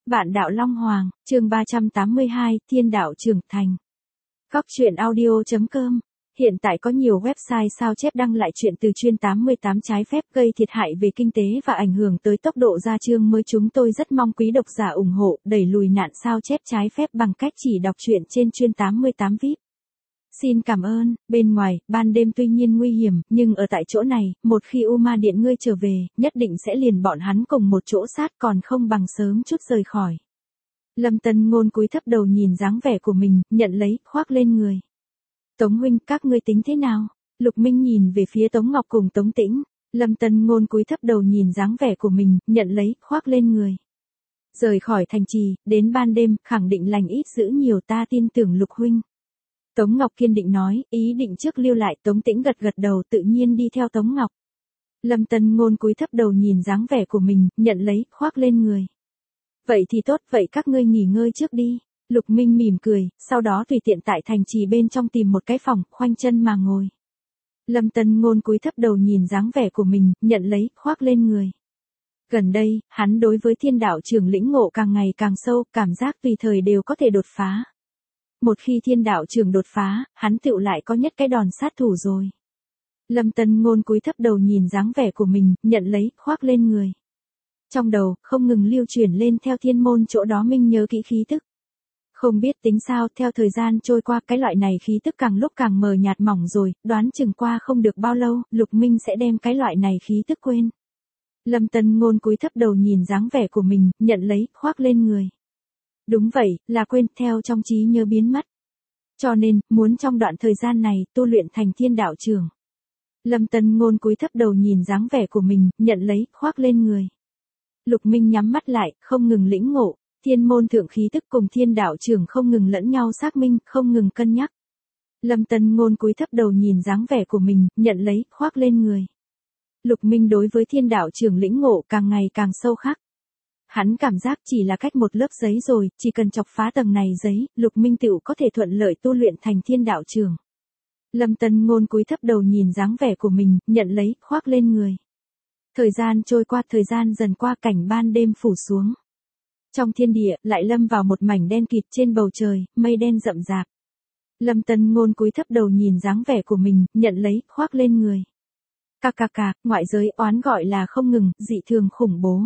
Vạn đạo Long Hoàng, chương 382, Thiên đạo trưởng thành. Góc truyện audio.com. Hiện tại có nhiều website sao chép đăng lại chuyện từ chuyên 88 trái phép gây thiệt hại về kinh tế và ảnh hưởng tới tốc độ ra chương mới. Chúng tôi rất mong quý độc giả ủng hộ, đẩy lùi nạn sao chép trái phép bằng cách chỉ đọc truyện trên chuyên 88 VIP. Xin cảm ơn. Bên ngoài, ban đêm tuy nhiên nguy hiểm, nhưng ở tại chỗ này, một khi U Ma Điện ngươi trở về, nhất định sẽ liền bọn hắn cùng một chỗ sát, còn không bằng sớm chút rời khỏi. Lâm Tân Ngôn cúi thấp đầu nhìn dáng vẻ của mình, nhận lấy, khoác lên người. Tống huynh, các ngươi tính thế nào? Lục Minh nhìn về phía Tống Ngọc cùng Tống Tĩnh. Lâm Tân Ngôn cúi thấp đầu nhìn dáng vẻ của mình, nhận lấy, khoác lên người. Rời khỏi thành trì, đến ban đêm, khẳng định lành ít dữ nhiều, ta tin tưởng Lục huynh. Tống Ngọc kiên định nói, ý định trước lưu lại. Tống Tĩnh gật gật đầu, tự nhiên đi theo Tống Ngọc. Lâm Tân Ngôn cúi thấp đầu nhìn dáng vẻ của mình, nhận lấy, khoác lên người. Vậy thì tốt, vậy các ngươi nghỉ ngơi trước đi. Lục Minh mỉm cười, sau đó tùy tiện tại thành trì bên trong tìm một cái phòng, khoanh chân mà ngồi. Lâm Tân Ngôn cúi thấp đầu nhìn dáng vẻ của mình, nhận lấy, khoác lên người. Gần đây, hắn đối với thiên đạo trưởng lĩnh ngộ càng ngày càng sâu, cảm giác tùy thời đều có thể đột phá. Một khi thiên đạo trưởng đột phá, hắn tựu lại có nhất cái đòn sát thủ rồi. Lâm Tân Ngôn cúi thấp đầu nhìn dáng vẻ của mình, nhận lấy, khoác lên người. Trong đầu, không ngừng lưu truyền lên theo thiên môn chỗ đó minh nhớ kỹ khí tức. Không biết tính sao, theo thời gian trôi qua, cái loại này khí tức càng lúc càng mờ nhạt mỏng rồi, đoán chừng qua không được bao lâu, Lục Minh sẽ đem cái loại này khí tức quên. Lâm Tân Ngôn cúi thấp đầu nhìn dáng vẻ của mình, nhận lấy, khoác lên người. Đúng vậy, là quên, theo trong trí nhớ biến mất. Cho nên, muốn trong đoạn thời gian này, tu luyện thành thiên đạo trưởng. Lâm Tân Ngôn cúi thấp đầu nhìn dáng vẻ của mình, nhận lấy, khoác lên người. Lục Minh nhắm mắt lại, không ngừng lĩnh ngộ, thiên môn thượng khí tức cùng thiên đạo trưởng không ngừng lẫn nhau xác minh, không ngừng cân nhắc. Lâm Tân Ngôn cúi thấp đầu nhìn dáng vẻ của mình, nhận lấy, khoác lên người. Lục Minh đối với thiên đạo trưởng lĩnh ngộ càng ngày càng sâu khắc. Hắn cảm giác chỉ là cách một lớp giấy rồi, chỉ cần chọc phá tầng này giấy, Lục Minh tựu có thể thuận lợi tu luyện thành thiên đạo trưởng. Lâm Tân Ngôn cúi thấp đầu nhìn dáng vẻ của mình, nhận lấy, khoác lên người. Thời gian trôi qua, thời gian dần qua, cảnh ban đêm phủ xuống. Trong thiên địa, lại lâm vào một mảnh đen kịt, trên bầu trời, mây đen rậm rạp. Lâm Tân Ngôn cúi thấp đầu nhìn dáng vẻ của mình, nhận lấy, khoác lên người. Ngoại giới oán gọi là không ngừng, dị thường khủng bố.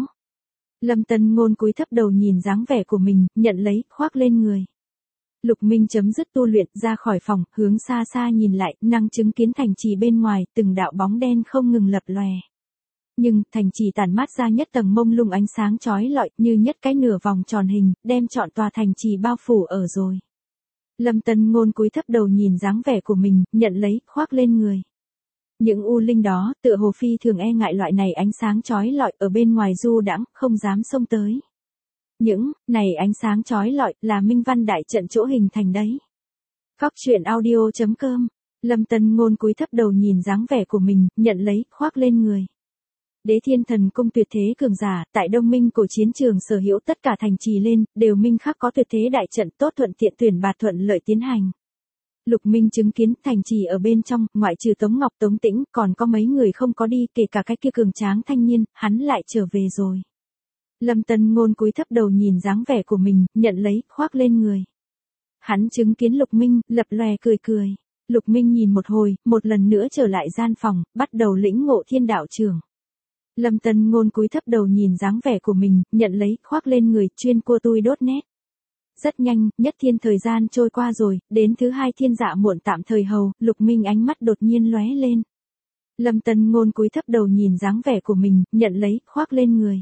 Lâm Tân Ngôn cúi thấp đầu nhìn dáng vẻ của mình, nhận lấy, khoác lên người. Lục Minh chấm dứt tu luyện, ra khỏi phòng, hướng xa xa nhìn lại, năng chứng kiến thành trì bên ngoài, từng đạo bóng đen không ngừng lập lòe. Nhưng, thành trì tản mát ra nhất tầng mông lung ánh sáng chói lọi, như nhất cái nửa vòng tròn hình, đem trọn tòa thành trì bao phủ ở rồi. Lâm Tân Ngôn cúi thấp đầu nhìn dáng vẻ của mình, nhận lấy, khoác lên người. Những u linh đó, tựa hồ phi thường e ngại loại này ánh sáng chói lọi, ở bên ngoài du đãng, không dám xông tới. Những này ánh sáng chói lọi là minh văn đại trận chỗ hình thành đấy. Góc truyện audio.com. Lâm Tân Ngôn cúi thấp đầu nhìn dáng vẻ của mình, nhận lấy, khoác lên người. Đế Thiên Thần Cung tuyệt thế cường giả, tại Đông Minh cổ chiến trường sở hữu tất cả thành trì lên, đều minh khắc có tuyệt thế đại trận tốt, thuận tiện tuyển bạt, thuận lợi tiến hành. Lục Minh chứng kiến thành trì ở bên trong, ngoại trừ Tống Ngọc, Tống Tĩnh, còn có mấy người không có đi, kể cả cái kia cường tráng thanh niên, hắn lại trở về rồi. Lâm Tân Ngôn cúi thấp đầu nhìn dáng vẻ của mình, nhận lấy, khoác lên người. Hắn chứng kiến Lục Minh, lập lòe cười cười. Lục Minh nhìn một hồi, một lần nữa trở lại gian phòng, bắt đầu lĩnh ngộ thiên đạo trưởng. Lâm Tân Ngôn cúi thấp đầu nhìn dáng vẻ của mình, nhận lấy, khoác lên người, chuyên cua tui đốt nét. Rất nhanh, nhất thiên thời gian trôi qua rồi, đến thứ hai thiên dạ muộn tạm thời hầu, Lục Minh ánh mắt đột nhiên lóe lên. Lâm Tân Ngôn cúi thấp đầu nhìn dáng vẻ của mình, nhận lấy, khoác lên người.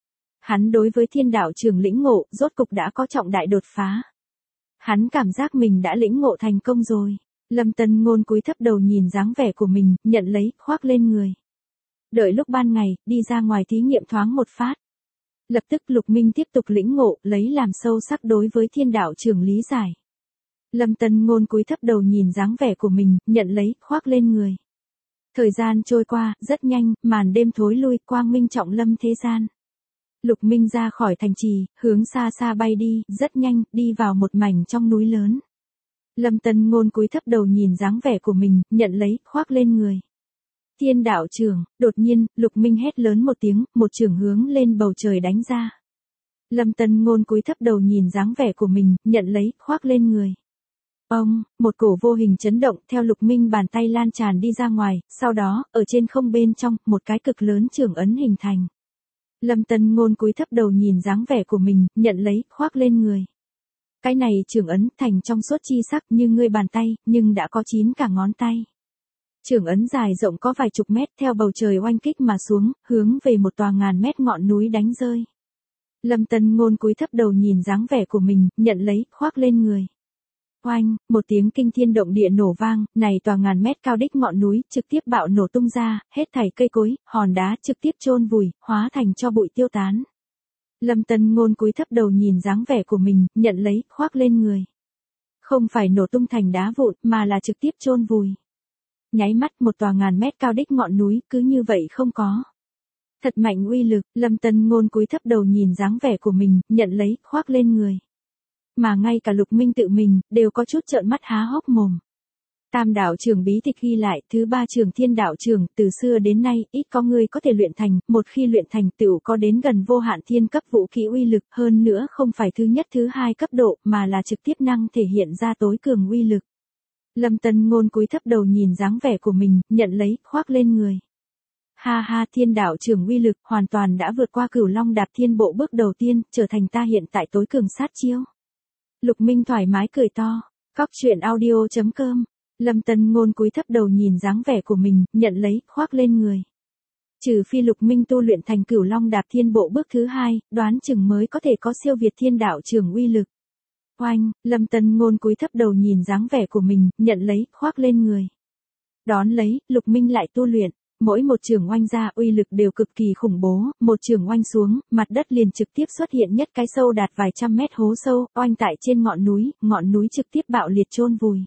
Hắn đối với thiên đạo trưởng lĩnh ngộ, rốt cục đã có trọng đại đột phá. Hắn cảm giác mình đã lĩnh ngộ thành công rồi. Lâm Tân Ngôn cúi thấp đầu nhìn dáng vẻ của mình, nhận lấy, khoác lên người. Đợi lúc ban ngày, đi ra ngoài thí nghiệm thoáng một phát. Lập tức Lục Minh tiếp tục lĩnh ngộ, lấy làm sâu sắc đối với thiên đạo trưởng lý giải. Lâm Tân Ngôn cúi thấp đầu nhìn dáng vẻ của mình, nhận lấy, khoác lên người. Thời gian trôi qua, rất nhanh, màn đêm thối lui, quang minh trọng lâm thế gian. Lục Minh ra khỏi thành trì, hướng xa xa bay đi, rất nhanh, đi vào một mảnh trong núi lớn. Lâm Tân Ngôn cúi thấp đầu nhìn dáng vẻ của mình, nhận lấy, khoác lên người. Thiên đạo trưởng, đột nhiên, Lục Minh hét lớn một tiếng, một chưởng hướng lên bầu trời đánh ra. Lâm Tân Ngôn cúi thấp đầu nhìn dáng vẻ của mình, nhận lấy, khoác lên người. Ông, một cổ vô hình chấn động theo Lục Minh bàn tay lan tràn đi ra ngoài, sau đó, ở trên không bên trong, một cái cực lớn trưởng ấn hình thành. Lâm Tân Ngôn cúi thấp đầu nhìn dáng vẻ của mình, nhận lấy, khoác lên người. Cái này trưởng ấn thành trong suốt chi sắc như ngươi bàn tay, nhưng đã có 9 cả ngón tay. Trưởng ấn dài rộng có vài chục mét theo bầu trời oanh kích mà xuống, hướng về một tòa ngàn mét ngọn núi đánh rơi. Lâm Tân Ngôn cúi thấp đầu nhìn dáng vẻ của mình, nhận lấy, khoác lên người. Oanh, một tiếng kinh thiên động địa nổ vang, này tòa ngàn mét cao đích ngọn núi, trực tiếp bạo nổ tung ra, hết thảy cây cối, hòn đá trực tiếp chôn vùi, hóa thành tro bụi tiêu tán. Lâm Tân Ngôn cúi thấp đầu nhìn dáng vẻ của mình, nhận lấy, khoác lên người. Không phải nổ tung thành đá vụn, mà là trực tiếp chôn vùi. Nháy mắt một tòa ngàn mét cao đích ngọn núi, cứ như vậy không có. Thật mạnh uy lực, Lâm Tân Ngôn cúi thấp đầu nhìn dáng vẻ của mình, nhận lấy, khoác lên người. Mà ngay cả Lục Minh tự mình, đều có chút trợn mắt há hốc mồm. Tam đạo trưởng bí tịch ghi lại, thứ 3 trường thiên đạo trưởng, từ xưa đến nay, ít có người có thể luyện thành, một khi luyện thành tựu có đến gần vô hạn thiên cấp vũ khí uy lực, hơn nữa không phải thứ nhất thứ hai cấp độ, mà là trực tiếp năng thể hiện ra tối cường uy lực. Lâm Tân Ngôn cúi thấp đầu nhìn dáng vẻ của mình, nhận lấy, khoác lên người. Ha ha, thiên đạo trưởng uy lực, hoàn toàn đã vượt qua Cửu Long đạp thiên bộ bước đầu tiên, trở thành ta hiện tại tối cường sát chiêu. Lục Minh thoải mái cười to. Cóc truyện audio.com. Lâm Tân Ngôn cúi thấp đầu nhìn dáng vẻ của mình, nhận lấy, khoác lên người. Trừ phi Lục Minh tu luyện thành Cửu Long đạp thiên bộ bước thứ 2, đoán chừng mới có thể có siêu việt thiên đạo trưởng uy lực. Oanh, Lâm Tân Ngôn cúi thấp đầu nhìn dáng vẻ của mình, nhận lấy, khoác lên người. Đón lấy, Lục Minh lại tu luyện. Mỗi một trường oanh ra uy lực đều cực kỳ khủng bố, một trường oanh xuống, mặt đất liền trực tiếp xuất hiện nhất cái sâu đạt vài trăm mét hố sâu, oanh tại trên ngọn núi trực tiếp bạo liệt chôn vùi.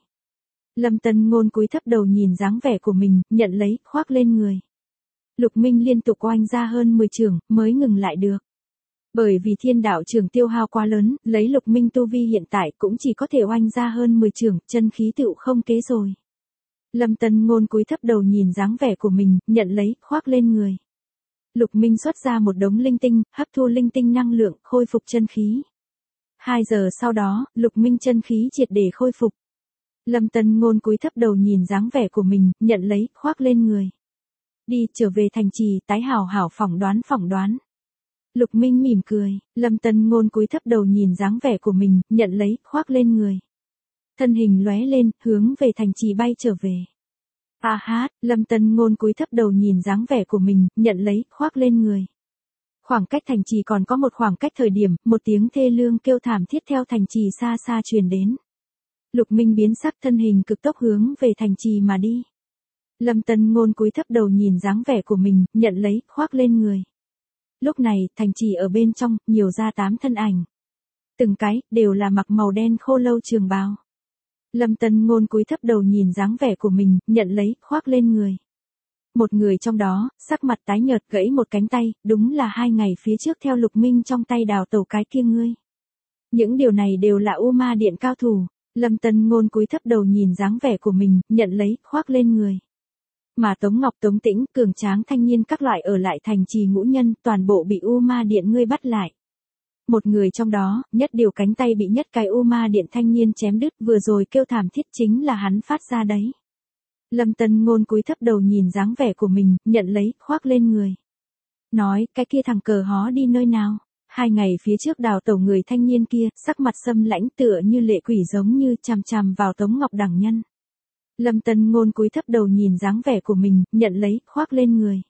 Lâm Tân Ngôn cúi thấp đầu nhìn dáng vẻ của mình, nhận lấy, khoác lên người. Lục Minh liên tục oanh ra hơn 10 trường, mới ngừng lại được. Bởi vì thiên đạo trường tiêu hao quá lớn, lấy Lục Minh tu vi hiện tại cũng chỉ có thể oanh ra hơn 10 trường, chân khí tựu không kế rồi. Lâm Tân Ngôn cúi thấp đầu nhìn dáng vẻ của mình, nhận lấy, khoác lên người. Lục Minh xuất ra một đống linh tinh, hấp thu linh tinh năng lượng, khôi phục chân khí. 2 giờ sau đó, Lục Minh chân khí triệt để khôi phục. Lâm Tân Ngôn cúi thấp đầu nhìn dáng vẻ của mình, nhận lấy, khoác lên người. Đi, trở về thành trì, tái hảo hảo phỏng đoán. Lục Minh mỉm cười, Lâm Tân Ngôn cúi thấp đầu nhìn dáng vẻ của mình, nhận lấy, khoác lên người. Thân hình lóe lên, hướng về thành trì bay trở về. Lâm Tân Ngôn cúi thấp đầu nhìn dáng vẻ của mình, nhận lấy, khoác lên người. Khoảng cách thành trì còn có một khoảng cách thời điểm, một tiếng thê lương kêu thảm thiết theo thành trì xa xa truyền đến. Lục Minh biến sắc, thân hình cực tốc hướng về thành trì mà đi. Lâm Tân Ngôn cúi thấp đầu nhìn dáng vẻ của mình, nhận lấy, khoác lên người. Lúc này, thành trì ở bên trong, nhiều ra 8 thân ảnh. Từng cái, đều là mặc màu đen khô lâu trường bào. Lâm Tân Ngôn cúi thấp đầu nhìn dáng vẻ của mình, nhận lấy, khoác lên người. Một người trong đó, sắc mặt tái nhợt gãy một cánh tay, đúng là 2 ngày phía trước theo Lục Minh trong tay đào tẩu cái kia ngươi. Những điều này đều là U Ma Điện cao thủ. Lâm Tân Ngôn cúi thấp đầu nhìn dáng vẻ của mình, nhận lấy, khoác lên người. Mà Tống Ngọc, Tống Tĩnh, cường tráng thanh niên các loại ở lại thành trì ngũ nhân, toàn bộ bị U Ma Điện ngươi bắt lại. Một người trong đó, nhất điều cánh tay bị nhất cái U Ma Điện thanh niên chém đứt, vừa rồi kêu thảm thiết chính là hắn phát ra đấy. Lâm Tân Ngôn cúi thấp đầu nhìn dáng vẻ của mình, nhận lấy, khoác lên người. Nói, cái kia thằng cờ hó đi nơi nào? 2 ngày phía trước đào tẩu người thanh niên kia, sắc mặt xâm lãnh tựa như lệ quỷ giống như chằm chằm vào Tống Ngọc đẳng nhân. Lâm Tân Ngôn cúi thấp đầu nhìn dáng vẻ của mình, nhận lấy, khoác lên người.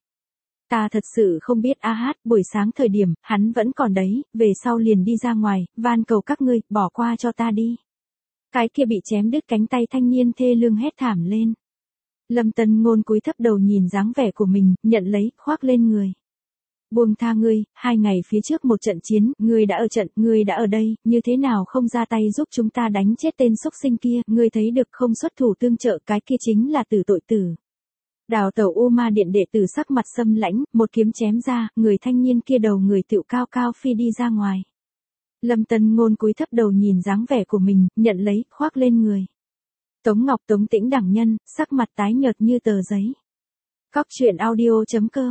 Ta thật sự không biết buổi sáng thời điểm, hắn vẫn còn đấy, về sau liền đi ra ngoài, van cầu các ngươi, bỏ qua cho ta đi. Cái kia bị chém đứt cánh tay thanh niên thê lương hét thảm lên. Lâm Tân Ngôn cúi thấp đầu nhìn dáng vẻ của mình, nhận lấy, khoác lên người. Buông tha ngươi, 2 ngày phía trước một trận chiến, ngươi đã ở trận, ngươi đã ở đây, như thế nào không ra tay giúp chúng ta đánh chết tên xúc sinh kia, ngươi thấy được không xuất thủ tương trợ, cái kia chính là tử tội tử. Đào tẩu U Ma Điện đệ tử sắc mặt xâm lãnh, một kiếm chém ra, người thanh niên kia đầu người tựu cao cao phi đi ra ngoài. Lâm Tân Ngôn cúi thấp đầu nhìn dáng vẻ của mình, nhận lấy, khoác lên người. Tống Ngọc, Tống Tĩnh đẳng nhân, sắc mặt tái nhợt như tờ giấy. Cóc truyện audio.com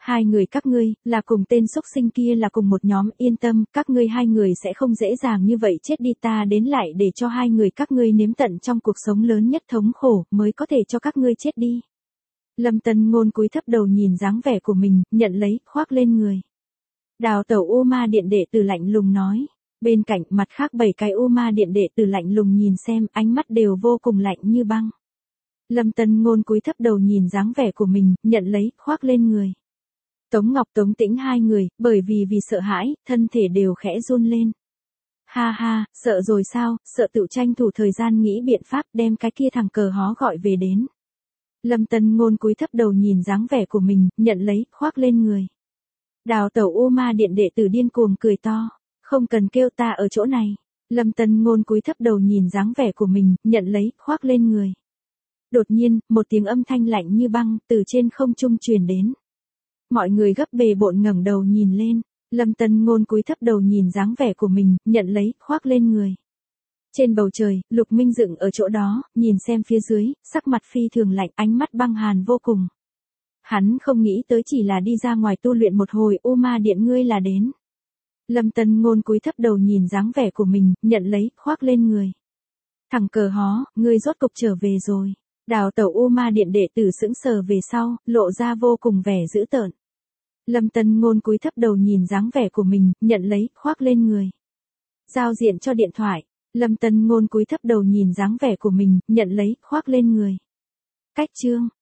Hai người các ngươi, là cùng tên xúc sinh kia là cùng một nhóm, yên tâm, các ngươi hai người sẽ không dễ dàng như vậy chết đi, ta đến lại để cho hai người các ngươi nếm tận trong cuộc sống lớn nhất thống khổ, mới có thể cho các ngươi chết đi. Lâm Tân Ngôn cúi thấp đầu nhìn dáng vẻ của mình, nhận lấy, khoác lên người. Đào tẩu U Ma Điện đệ tử lạnh lùng nói. Bên cạnh mặt khác 7 cái U Ma Điện đệ tử lạnh lùng nhìn xem, ánh mắt đều vô cùng lạnh như băng. Lâm Tân Ngôn cúi thấp đầu nhìn dáng vẻ của mình, nhận lấy, khoác lên người. Tống Ngọc Tống Tĩnh hai người, bởi vì sợ hãi, thân thể đều khẽ run lên. Ha ha, sợ rồi sao, sợ tự tranh thủ thời gian nghĩ biện pháp đem cái kia thằng cờ hó gọi về đến. Lâm Tân Ngôn cúi thấp đầu nhìn dáng vẻ của mình, nhận lấy, khoác lên người. Đào tẩu U Ma Điện đệ tử điên cuồng cười to, không cần kêu ta ở chỗ này. Lâm Tân Ngôn cúi thấp đầu nhìn dáng vẻ của mình, nhận lấy, khoác lên người. Đột nhiên, một tiếng âm thanh lạnh như băng từ trên không trung truyền đến. Mọi người gấp bề bộn ngẩng đầu nhìn lên, Lâm Tân Ngôn cúi thấp đầu nhìn dáng vẻ của mình, nhận lấy, khoác lên người. Trên bầu trời, Lục Minh dựng ở chỗ đó, nhìn xem phía dưới, sắc mặt phi thường lạnh, ánh mắt băng hàn vô cùng. Hắn không nghĩ tới chỉ là đi ra ngoài tu luyện một hồi, U Ma Điện ngươi là đến. Lâm Tân Ngôn cúi thấp đầu nhìn dáng vẻ của mình, nhận lấy, khoác lên người. Thằng cờ hó, ngươi rốt cục trở về rồi. Đào tẩu U Ma Điện đệ tử sững sờ về sau, lộ ra vô cùng vẻ dữ tợn. Lâm Tân Ngôn cúi thấp đầu nhìn dáng vẻ của mình, nhận lấy, khoác lên người. Giao diện cho điện thoại. Lâm Tân Ngôn cúi thấp đầu nhìn dáng vẻ của mình, nhận lấy, khoác lên người. Cách chương.